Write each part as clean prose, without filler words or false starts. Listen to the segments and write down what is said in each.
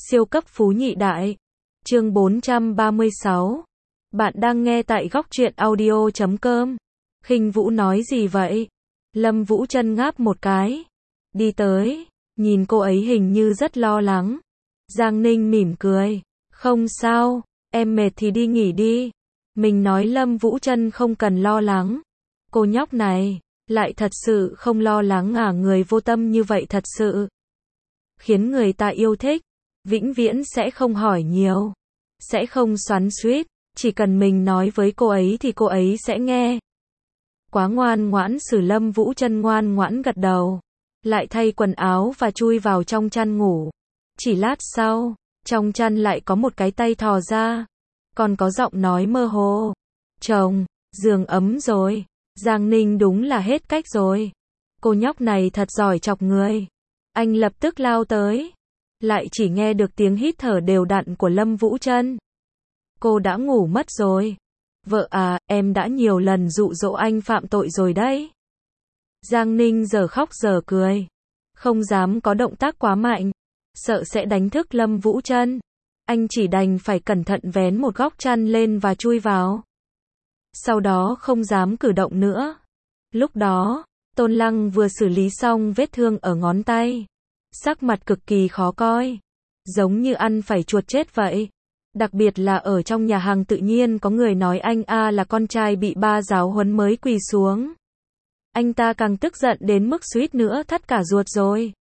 Siêu cấp phú nhị đại. Chương 436. Bạn đang nghe tại góc truyện audio.com. Khinh Vũ nói gì vậy? Lâm Vũ Chân ngáp một cái. Đi tới, nhìn cô ấy hình như rất lo lắng. Giang Ninh mỉm cười. Không sao, em mệt thì đi nghỉ đi. Mình nói Lâm Vũ Chân không cần lo lắng. Cô nhóc này, lại thật sự không lo lắng à, người vô tâm như vậy thật sự khiến người ta yêu thích. Vĩnh viễn sẽ không hỏi nhiều, sẽ không xoắn xuýt, chỉ cần mình nói với cô ấy thì cô ấy sẽ nghe. Quá ngoan ngoãn. Sử Lâm Vũ Chân ngoan ngoãn gật đầu, lại thay quần áo và chui vào trong chăn ngủ. Chỉ lát sau, trong chăn lại có một cái tay thò ra, còn có giọng nói mơ hồ. Chồng, giường ấm rồi. Giang Ninh đúng là hết cách rồi. Cô nhóc này thật giỏi chọc người. Anh lập tức lao tới, lại chỉ nghe được tiếng hít thở đều đặn của Lâm Vũ Chân. Cô đã ngủ mất rồi. Vợ à, em đã nhiều lần dụ dỗ anh phạm tội rồi đấy. Giang Ninh giờ khóc giờ cười, không dám có động tác quá mạnh, sợ sẽ đánh thức Lâm Vũ Chân. Anh chỉ đành phải cẩn thận vén một góc chăn lên và chui vào. Sau đó không dám cử động nữa. Lúc đó, Tôn Lăng vừa xử lý xong vết thương ở ngón tay, sắc mặt cực kỳ khó coi, giống như ăn phải chuột chết vậy. Đặc biệt là ở trong nhà hàng tự nhiên có người nói anh là con trai bị ba giáo huấn mới quỳ xuống. Anh ta càng tức giận đến mức suýt nữa thắt cả ruột rồi.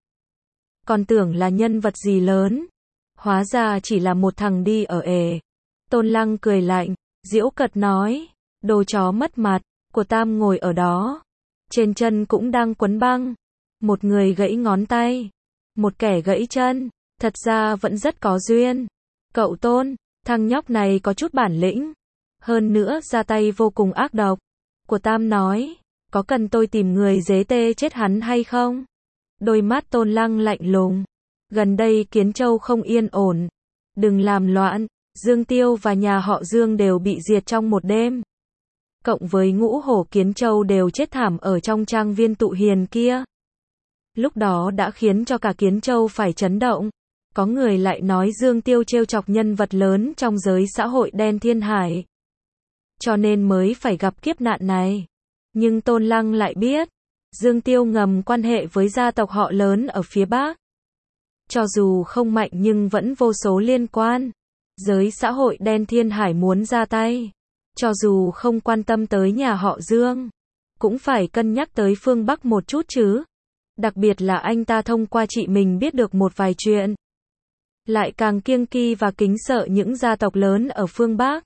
Còn tưởng là nhân vật gì lớn, hóa ra chỉ là một thằng đi ở ề. Tôn Lăng cười lạnh, giễu cợt nói, đồ chó mất mặt. Của Tam ngồi ở đó, trên chân cũng đang quấn băng. Một người gãy ngón tay, một kẻ gãy chân, thật ra vẫn rất có duyên. Cậu Tôn, thằng nhóc này có chút bản lĩnh, hơn nữa ra tay vô cùng ác độc. Của Tam nói, có cần tôi tìm người giết chết hắn hay không? Đôi mắt Tôn Lăng lạnh lùng. Gần đây Kiến Châu không yên ổn, đừng làm loạn. Dương Tiêu và nhà họ Dương đều bị diệt trong một đêm, cộng với Ngũ Hổ Kiến Châu đều chết thảm ở trong trang viên Tụ Hiền kia. Lúc đó đã khiến cho cả Kiến Châu phải chấn động. Có người lại nói Dương Tiêu trêu chọc nhân vật lớn trong giới xã hội đen Thiên Hải, cho nên mới phải gặp kiếp nạn này. Nhưng Tôn Lăng lại biết, Dương Tiêu ngầm quan hệ với gia tộc họ lớn ở phía Bắc. Cho dù không mạnh nhưng vẫn vô số liên quan. Giới xã hội đen Thiên Hải muốn ra tay, cho dù không quan tâm tới nhà họ Dương, cũng phải cân nhắc tới phương Bắc một chút chứ. Đặc biệt là anh ta thông qua chị mình biết được một vài chuyện, lại càng kiêng kỵ và kính sợ những gia tộc lớn ở phương Bắc.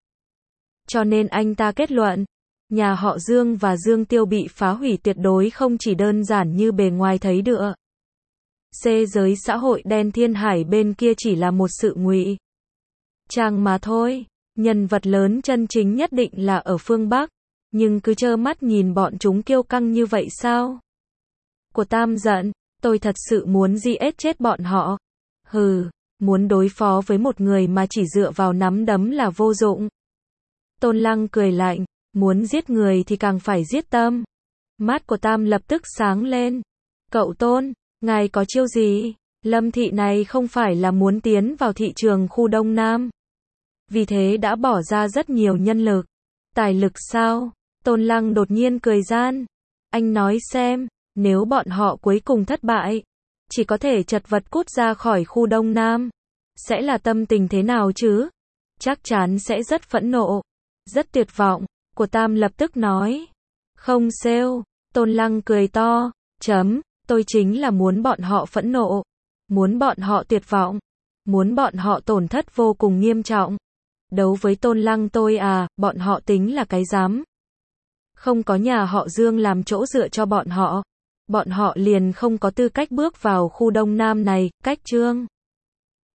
Cho nên anh ta kết luận, nhà họ Dương và Dương Tiêu bị phá hủy tuyệt đối không chỉ đơn giản như bề ngoài thấy được. Giới xã hội đen Thiên Hải bên kia chỉ là một sự ngụy trang mà thôi. Nhân vật lớn chân chính nhất định là ở phương Bắc, nhưng cứ trơ mắt nhìn bọn chúng kiêu căng như vậy sao? Của Tam giận, tôi thật sự muốn giết chết bọn họ. Hừ, muốn đối phó với một người mà chỉ dựa vào nắm đấm là vô dụng. Tôn Lăng cười lạnh, muốn giết người thì càng phải giết tâm. Mắt của Tam lập tức sáng lên. Cậu Tôn, ngài có chiêu gì? Lâm thị này không phải là muốn tiến vào thị trường khu Đông Nam, vì thế đã bỏ ra rất nhiều nhân lực, tài lực sao? Tôn Lăng đột nhiên cười gian. Anh nói xem, nếu bọn họ cuối cùng thất bại, chỉ có thể chật vật cút ra khỏi khu Đông Nam, sẽ là tâm tình thế nào chứ? Chắc chắn sẽ rất phẫn nộ, rất tuyệt vọng. Của Tam lập tức nói. Không sao. Tôn Lăng cười to. Tôi chính là muốn bọn họ phẫn nộ, muốn bọn họ tuyệt vọng, muốn bọn họ tổn thất vô cùng nghiêm trọng. Đấu với Tôn Lăng tôi bọn họ tính là cái dám. Không có nhà họ Dương làm chỗ dựa cho bọn họ liền không có tư cách bước vào khu Đông Nam này. Cách chương